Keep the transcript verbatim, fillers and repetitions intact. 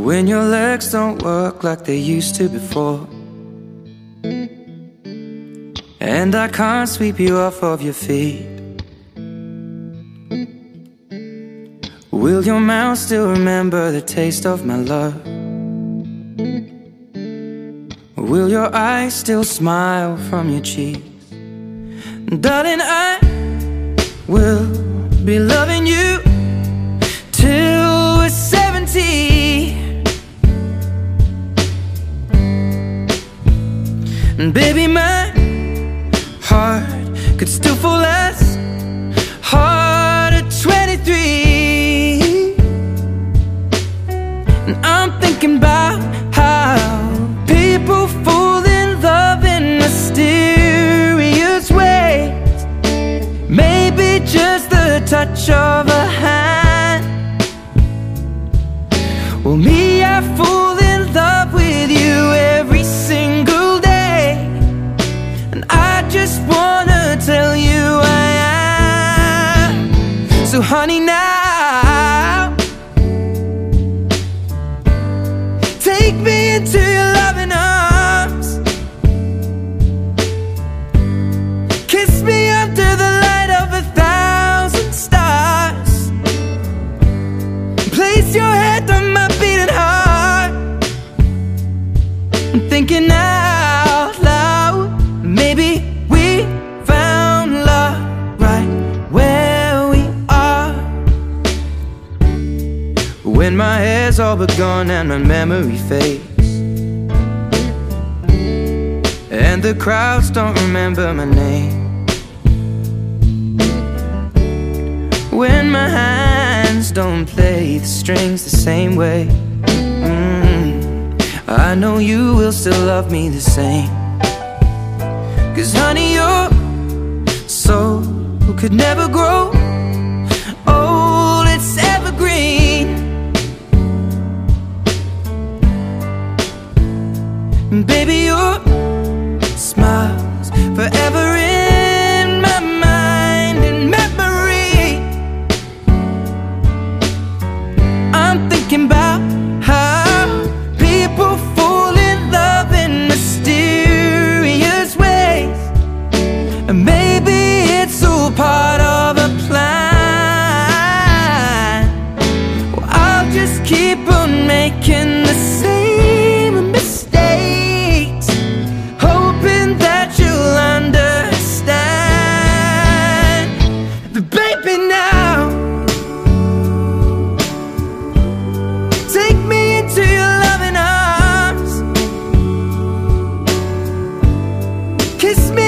when your legs don't work like they used to before, and I can't sweep you off of your feet. Will your mouth still remember the taste of my love? Will your eyes still smile from your cheeks? Darling, I will be loving you till we're seventy. And baby, my heart could still fall as hard at twenty-three. And I'm thinking about how people fall in love in mysterious ways. Maybe just the touch of a hand. Well, me, I fall in love with you every single day, and I just wanna tell you I am. So honey, now take me into your loving arms. Kiss me under the light of a thousand stars. Place your head on my beating heart. I'm thinking out loud, maybe we found love right where we are. When my hair's all but gone and my memory fades, and the crowds don't remember my name, when my hands don't play the strings the same way, mm, I know you will still love me the same. 'Cause honey, your soul could never grow old, it's evergreen. And baby, your smile's forever in my mind and memory. I'm thinking about how people fall in love in mysterious ways, and maybe it's all part of a plan. Well, I'll just keep on making the same mistakes, hoping that you'll understand. But baby, now take me into your loving arms. Kiss me